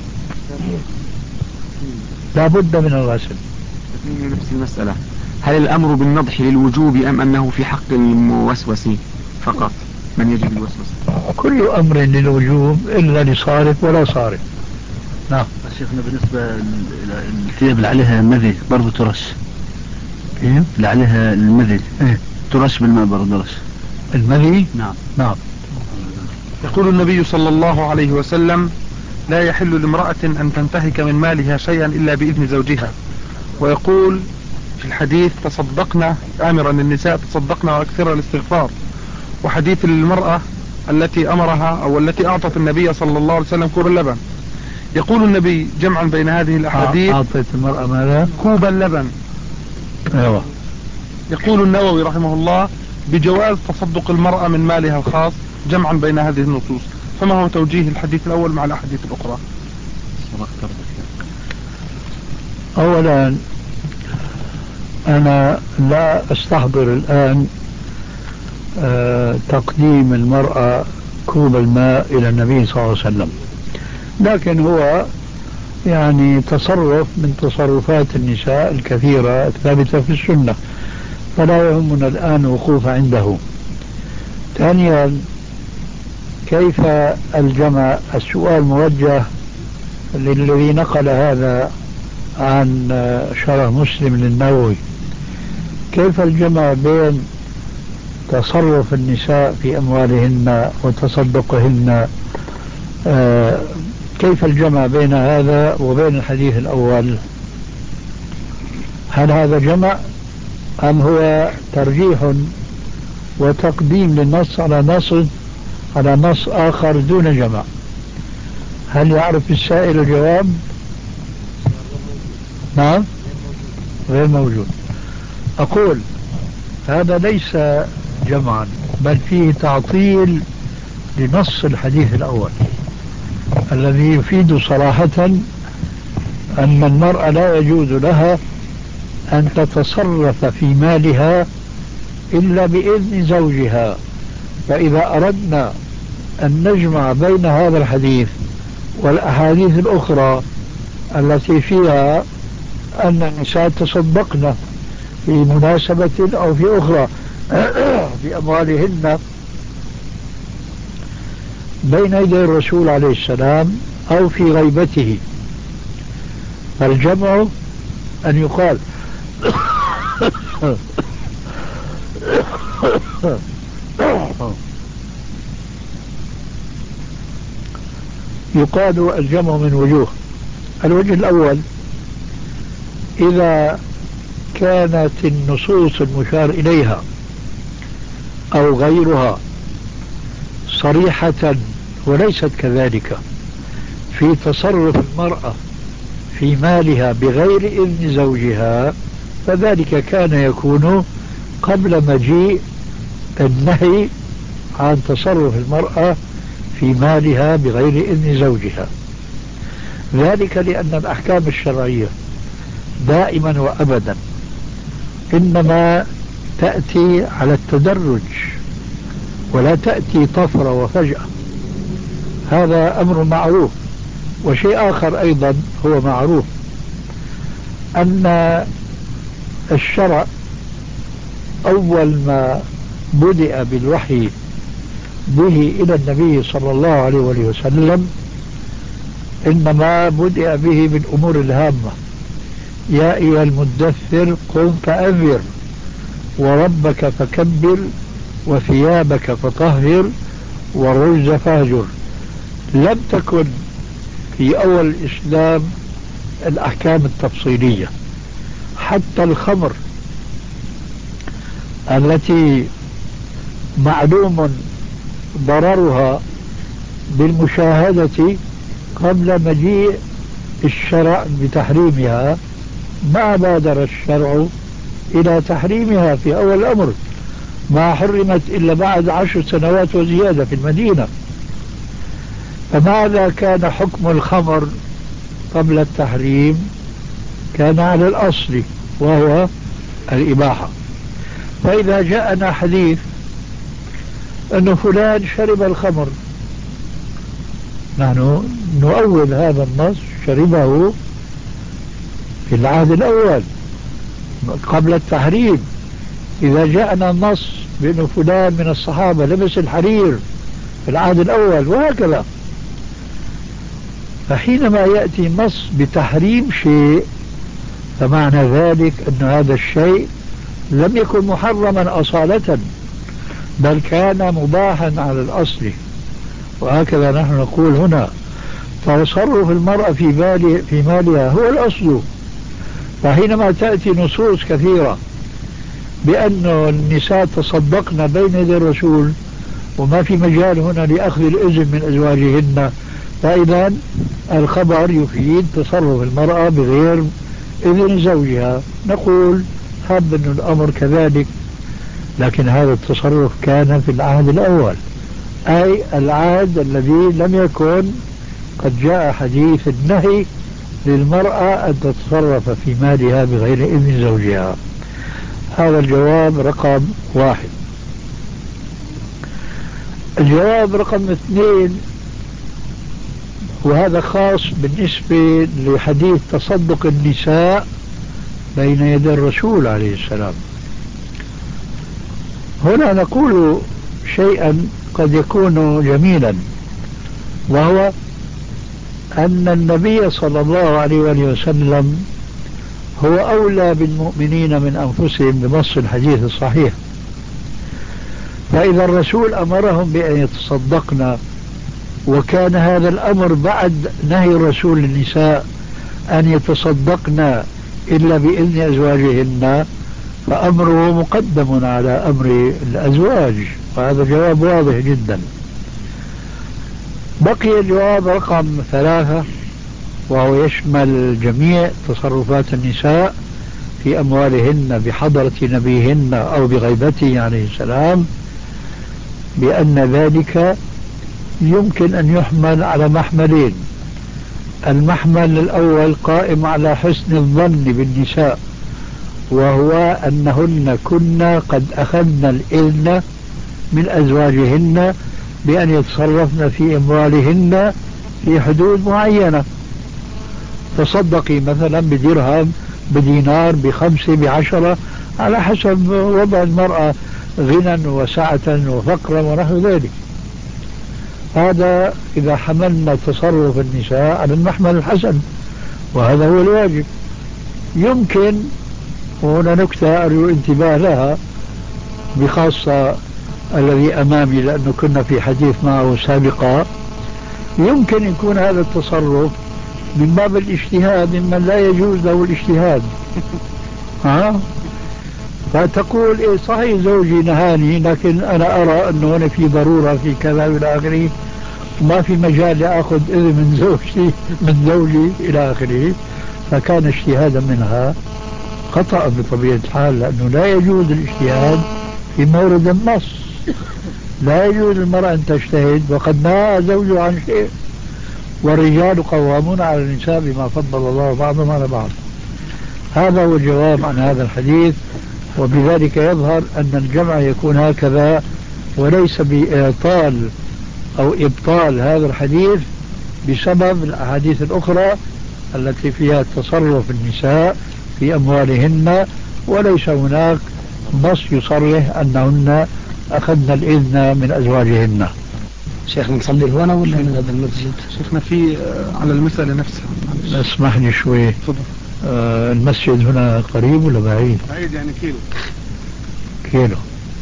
لا بد من الغسل. نفس المسألة، هل الأمر بالنضح للوجوب أم أنه في حق الموسوس فقط من يجب الوسوسة؟ كل أمر للوجوب إلا لصارف ولا صارف. نعم. شيخنا بالنسبة للثياب اللي عليها مذي برضو ترش، إيه؟ اللي عليها المذي إيه؟ ترش بالماء برضو ترش المذي؟ نعم. نعم. يقول النبي صلى الله عليه وسلم لا يحل لامرأة أن تنتهك من مالها شيئا إلا بإذن زوجها، ويقول في الحديث تصدقنا، آمرا النساء تصدقنا وأكثر الاستغفار، وحديث للمرأة التي أمرها أو التي أعطت النبي صلى الله عليه وسلم كوب اللبن. يقول النبي جمعا بين هذه الأحاديث أعطت المرأة ماذا؟ كوب اللبن. أيوة. يقول النووي رحمه الله بجواز تصدق المرأة من مالها الخاص جمعا بين هذه النصوص، فما هو توجيه الحديث الأول مع الأحاديث الأخرى؟ أولا أنا لا أستحضر الآن تقديم المرأة كوب الماء إلى النبي صلى الله عليه وسلم، لكن هو يعني تصرف من تصرفات النساء الكثيرة الثابتة في السنة، فلا يهمنا الآن وقوف عنده. ثانيا كيف الجمع؟ السؤال موجه للذي نقل هذا عن شرح مسلم للنووي. كيف الجمع بين تصرف النساء في أموالهن وتصدقهن؟ كيف الجمع بين هذا وبين الحديث الأول؟ هل هذا جمع أم هو ترجيح وتقديم للنص على نص آخر دون جمع؟ هل يعرف السائل الجواب؟ نعم، غير موجود. أقول هذا ليس جمعا، بل فيه تعطيل لنص الحديث الأول الذي يفيد صراحة أن المرأة لا يجوز لها أن تتصرف في مالها إلا بإذن زوجها. فإذا أردنا أن نجمع بين هذا الحديث والأحاديث الأخرى التي فيها أن النساء تصدقن في مناسبة أو في أخرى في أموالهن بين يدي الرسول عليه السلام أو في غيبته، فالجمع أن يقال يقال الجمع من وجوه. الوجه الأول: إذا كانت النصوص المشار إليها أو غيرها صريحة وليست كذلك في تصرف المرأة في مالها بغير إذن زوجها، فذلك كان يكون قبل مجيء النهي عن تصرف المرأة في مالها بغير إذن زوجها. ذلك لأن الأحكام الشرعية دائما وأبدا إنما تأتي على التدرج ولا تأتي طفرة وفجأة. هذا أمر معروف. وشيء آخر أيضا هو معروف، أن الشرع أول ما بدأ بالوحي به إلى النبي صلى الله عليه وسلم إنما بدأ به بالأمور الهامة: يا أيها المدثر قم فأنذر وربك فكبر وثيابك فطهر والرجز فاهجر. لم تكن في أول الإسلام الأحكام التفصيلية. حتى الخمر التي معلوم ضررها بالمشاهدة قبل مجيء الشرع بتحريمها، ما بادر الشرع إلى تحريمها في أول الأمر، ما حرمت إلا بعد 10 سنوات وزيادة في المدينة. فماذا كان حكم الخمر قبل التحريم؟ كان على الأصل وهو الإباحة. فإذا جاءنا حديث أن فلان شرب الخمر، نحن نؤول هذا النص شربه في العهد الأول قبل التحريم. إذا جاءنا النص بأن فلان من الصحابة لبس الحرير في العهد الأول وهكذا. فحينما يأتي نص بتحريم شيء فمعنى ذلك أن هذا الشيء لم يكن محرما أصالة، بل كان مباحا على الأصل. وهكذا نحن نقول هنا: تصرف المرأة في مالها هو الأصل. فحينما تأتي نصوص كثيرة بأن النساء تصدقن بين يدي الرسول وما في مجال هنا لأخذ الإذن من أزواجهن، فإذا الخبر يفيد تصرف المرأة بغير إذن زوجها. نقول هب أن الأمر كذلك، لكن هذا التصرف كان في العهد الأول، أي العهد الذي لم يكن قد جاء حديث النهي للمرأة أن تتصرف في مالها بغير إذن زوجها. هذا الجواب رقم 1. الجواب رقم 2، وهذا خاص بالنسبة لحديث تصدق النساء بين يدي الرسول عليه السلام. هنا نقول شيئا قد يكون جميلا، وهو أن النبي صلى الله عليه وسلم هو أولى بالمؤمنين من أنفسهم بنص الحديث الصحيح. فإذا الرسول أمرهم بأن يتصدقن، وكان هذا الأمر بعد نهي الرسول للنساء أن يتصدقن إلا بإذن أزواجهن، فأمره مقدم على أمر الأزواج. وهذا جواب واضح جدا. بقي الجواب رقم 3، وهو يشمل جميع تصرفات النساء في أموالهن بحضرة نبيهن أو بغيبته عليه السلام، بأن ذلك يمكن أن يحمل على محملين. المحمل الأول قائم على حسن الظن بالنساء، وهو أنهن كن قد أخذن الإذن من أزواجهن بأن يتصرفن في أموالهن في حدود معينة. تصدقي مثلا بدرهم، بدينار، ب5، ب10، على حسب وضع المرأة غنى وسعة وفقرا ونحو ذلك. هذا إذا حملنا تصرف النساء على المحمل الحسن، وهذا هو الواجب. يمكن، وهنا نكتة أرجو الانتباه لها بخاصة الذي أمامي لأنه كنا في حديث معه سابقا، يمكن يكون هذا التصرف من باب الاجتهاد ممن لا يجوز له الاجتهاد. ها؟ فتقول إيه صحيح زوجي نهاني، لكن أنا أرى أنه هنا في ضرورة في كذا إلى آخره، وما في مجال لأخذ إذن من زوجي إلى آخره، فكان اجتهادا منها خطأ بطبيعة الحال، لأنه لا يجوز الاجتهاد في مورد النص. لا يجوز المرأة أن تجتهد وقد نهى زوجها عن شيء، والرجال قوامون على النساء بما فضل الله بعضهم على بعض. هذا هو الجواب عن هذا الحديث، وبذلك يظهر أن الجمع يكون هكذا، وليس بإعطال أو إبطال هذا الحديث بسبب الأحاديث الأخرى التي فيها تصرف النساء في أموالهن، وليس هناك نص يصرح أنهن أخذن الإذن من أزواجهن. شيخ نصلي هنا ولا من هذا المسجد؟ شيخنا في على المسألة نفسها. اسمح لي شوي. المسجد هنا قريب ولا بعيد؟ بعيد يعني كيلو.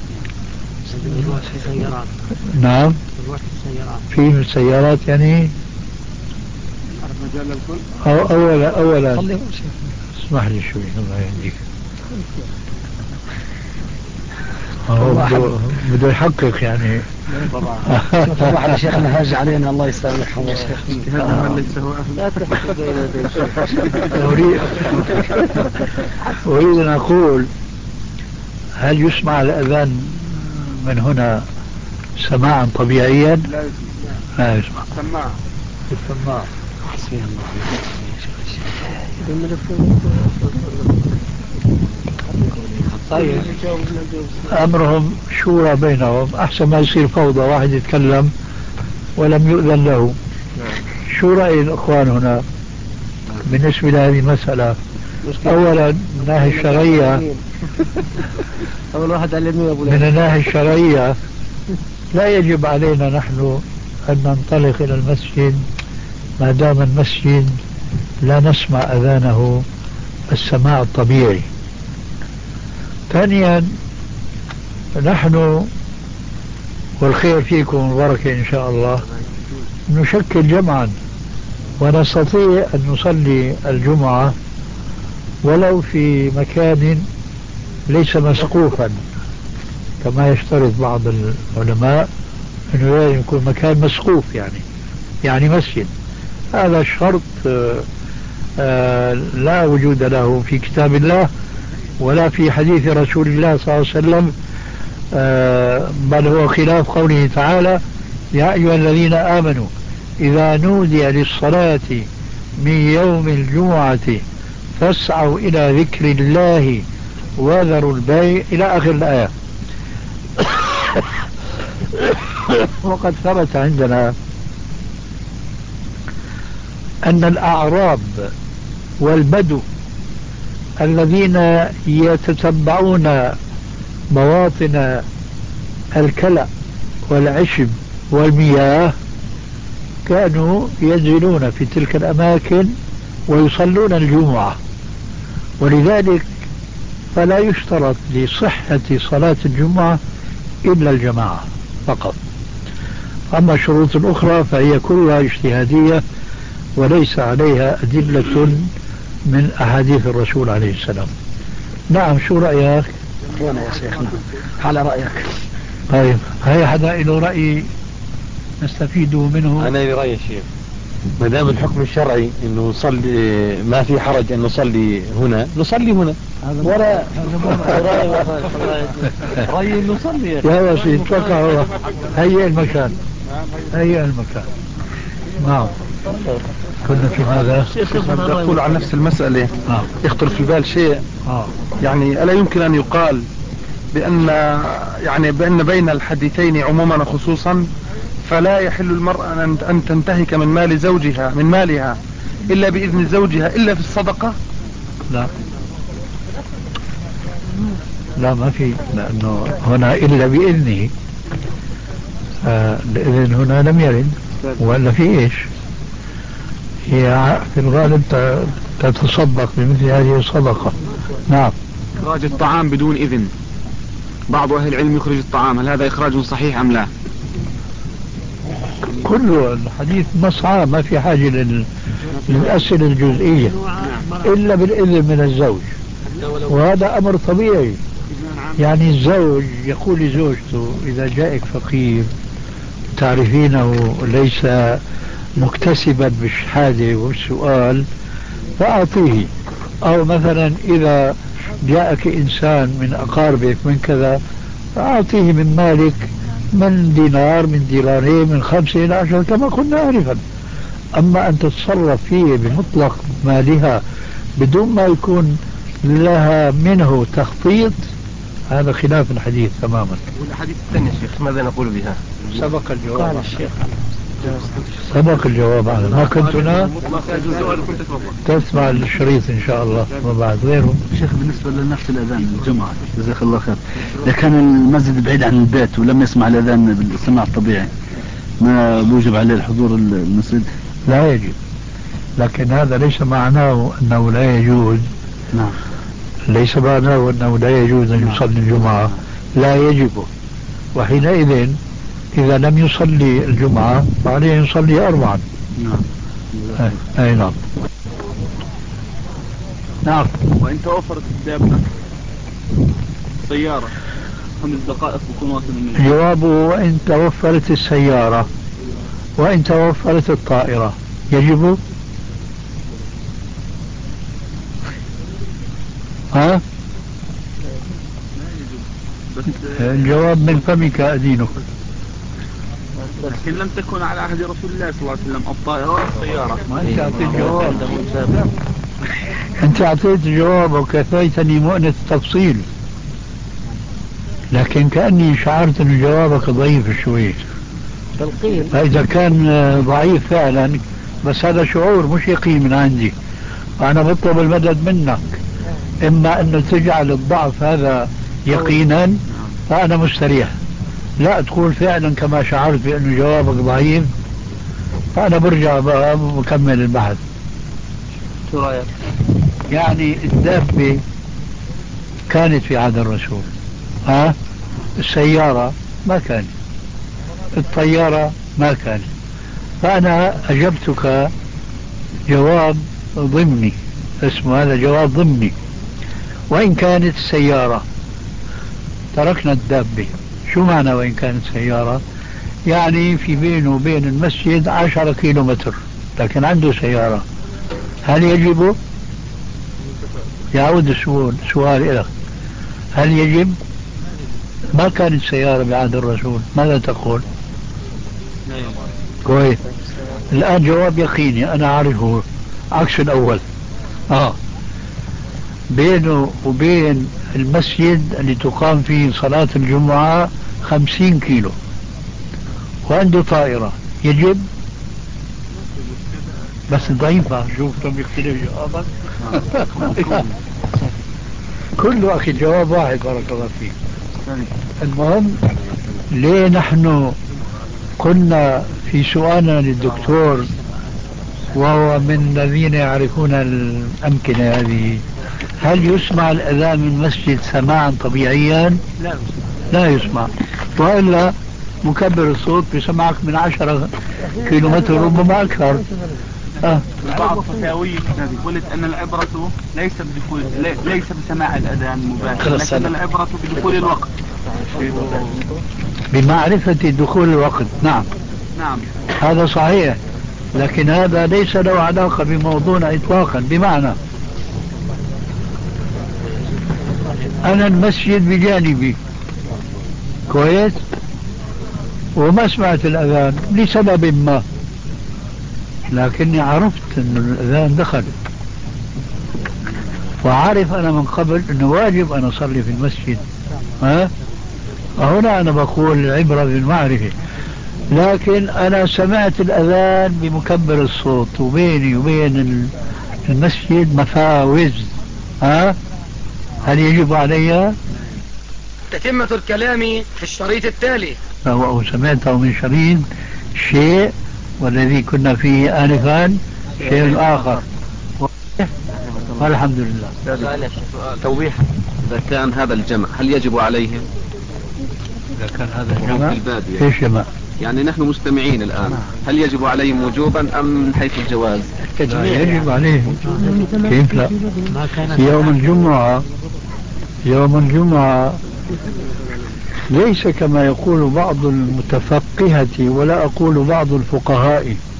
في سيارات. نعم. في سيارات يعني. مجال الكل. أولا اسمح لي شوي الله يهديك. بده يحقق يعني. طبعا يا شيخنا هاج علينا الله يسامحهم يا شيخ. لا تحكي بين أريد أن أقول هل يسمع الأذان من هنا سماعا طبيعيا؟ لا يسمع. السماعة. حسبي الله. طيب أمرهم شورى بينهم، أحسن ما يصير فوضى، واحد يتكلم ولم يؤذن له. شو رأي الأخوان هنا بالنسبة لهذه المسألة؟ أولا من الناحية الشرعية، من الناحية الشرعية لا يجب علينا نحن أن ننطلق إلى المسجد ما دام المسجد لا نسمع أذانه السماع الطبيعي. ثانيا نحن والخير فيكم والبركة إن شاء الله نشكل جمعا ونستطيع أن نصلي الجمعة ولو في مكان ليس مسقوفا كما يشترط بعض العلماء أنه لازم يكون مكان مسقوف، يعني مسجد. هذا شرط لا وجود له في كتاب الله ولا في حديث رسول الله صلى الله عليه وسلم، بل هو خلاف قوله تعالى: يا أيها الذين آمنوا إذا نودي للصلاة من يوم الجمعة فاسعوا إلى ذكر الله وذروا البيع إلى آخر الآية. وقد ثبت عندنا أن الأعراب والبدو الذين يتتبعون مواطن الكلأ والعشب والمياه كانوا ينزلون في تلك الأماكن ويصلون الجمعة، ولذلك فلا يشترط لصحة صلاة الجمعة إلا الجماعة فقط. أما الشروط الأخرى فهي كلها اجتهادية وليس عليها أدلة من أحاديث الرسول عليه السلام. نعم، شو رأيك؟ وانا يا شيخنا على رأيك. طيب هاي حدا له رأي نستفيد منه؟ أنا لي رأي شيخ، ما دام الحكم الشرعي إنه نصلي ما في حرج أن نصلي هنا نصلي هنا. ولا رأي نصلي يا وسيد توقع هيئ المكان. نعم كنا في هذا يقول عن نفس المسألة يخطر في البال شيء. يعني ألا يمكن أن يقال بأن بين الحديثين عموما وخصوصا فلا يحل المرأة أن تنتهك من مال زوجها من مالها إلا بإذن زوجها إلا في الصدقة؟ لا ما في، لأنه هنا إلا بإذنه. الإذن هنا لم يرد، ولا في إيش؟ هي في الغالب تتصدق بمثل هذه الصدقة. نعم. إخراج الطعام بدون إذن، بعض أهل العلم يخرج الطعام، هل هذا إخراج صحيح أم لا؟ كله الحديث مسعى، ما في حاجة للأسئلة الجزئية إلا بالإذن من الزوج، وهذا أمر طبيعي. يعني الزوج يقول لزوجته إذا جاءك فقير تعرفينه ليس مكتسبا بالشهادة والسؤال فأعطيه، أو مثلا إذا جاءك إنسان من أقاربك من كذا فأعطيه من مالك، من دينار من دينارين من 5 إلى 10 كما كنا آنفا. أما أن تتصرف فيه بمطلق مالها بدون ما يكون لها منه تخطيط، هذا خلاف الحديث تماما. والحديث الثاني يا شيخ ماذا نقول بها؟ سبق الجواب. سبق الجواب على ما كنت هنا. تسمع الشريط إن شاء الله ما بعد غيره. شيخ بالنسبة لنفس الأذان الجمعة جزاك الله خير، إذا كان المسجد بعيد عن البيت ولم يسمع الأذان بالسماع الطبيعي ما يوجب عليه الحضور المسجد؟ لا يجب، لكن هذا ليس معناه أنه لا يجوز. نعم. ليس معناه أنه لا يجوز أن يصلي الجمعة، لا يجب. وحينئذ إذا لم يصلي الجمعة فعليه يصلي 4. نعم. أي نعم. نعم. وإن توفرت الدابة سيارة 5 دقائق بكون واصل المنزل. جوابه وإن توفرت السيارة وإن توفرت الطائرة يجب. ها؟ الجواب من فمك أدينك. لكن لم تكن على عهد رسول الله صلى الله عليه وسلم الطائرة ولا السيارة. ما أنت أعطيت جواب. أنت أعطيت جواب وكفيتني مؤنة التفصيل، لكن كأني شعرت أن جوابك ضعيف شوي. فإذا كان ضعيف فعلا، بس هذا شعور مش يقين من عندي، أنا بطلب المدد منك. إما أن تجعل الضعف هذا يقينا فأنا مستريح، لا تقول فعلا كما شعرت بأن جوابك ضعيف فأنا برجع بقى وبكمل البحث. شو رأيك؟ يعني الدابة كانت في عهد الرسول، ها؟ السيارة ما كانت، الطيارة ما كانت، فأنا أجبتك جواب ضمني، اسمه هذا جواب ضمني. وإن كانت السيارة تركنا الدابة. شو معنى وإن كانت سيارة؟ يعني في بينه وبين المسجد 10 كيلومتر لكن عنده سيارة، هل يجب؟ يعود السؤال لك، هل يجب؟ ما كانت سيارة بعهد الرسول، ماذا تقول؟ كويس. الآن جواب يقيني أنا أعرفه عكس الأول. بينه وبين المسجد اللي تقام فيه صلاة الجمعة 50 كيلو وعنده طائرة، يجب؟ بس ضعيفة. شوفتم يختلف جوابك. كله أخي جواب واحد بارك الله فيك. المهم ليه نحن كنا في سؤالنا للدكتور وهو من الذين يعرفون الأمكنة هذه، هل يسمع الأذان من المسجد سماعا طبيعيا؟ لا يسمع، وإلا مكبر الصوت بسمعك من 10 كيلومتر ربما أكثر. بعض الفتاوي قلت أن العبرة ليس بسماع الأذان مباشرة، لكن العبرة بدخول الوقت، بمعرفة دخول الوقت. نعم هذا صحيح، لكن هذا ليس له علاقة بموضوعنا إطلاقا. بمعنى أنا المسجد بجانبي كويس وما سمعت الأذان لسبب ما، لكني عرفت أن الأذان دخل، وعارف أنا من قبل أنه واجب أن أصلي في المسجد. هنا أنا بقول العبرة بالمعرفة، لكن أنا سمعت الأذان بمكبر الصوت وبيني وبين المسجد مفاوز، هل يجب علي؟ تتمة الكلام في الشريط التالي. أو سمعته من شريط شيء والذي كنا فيه آنفا شيء آخر. والحمد لله. توضيحا، إذا كان هذا الجمع هل يجب عليهم؟ إذا كان هذا في الجمع البادية ايش جمع؟ يعني نحن مستمعين الآن، هل يجب عليهم وجوبا أم من حيث الجواز؟ يجب عليهم. كيف لا؟ ما كان يوم الجمعة ليس كما يقول بعض المتفقهة ولا أقول بعض الفقهاء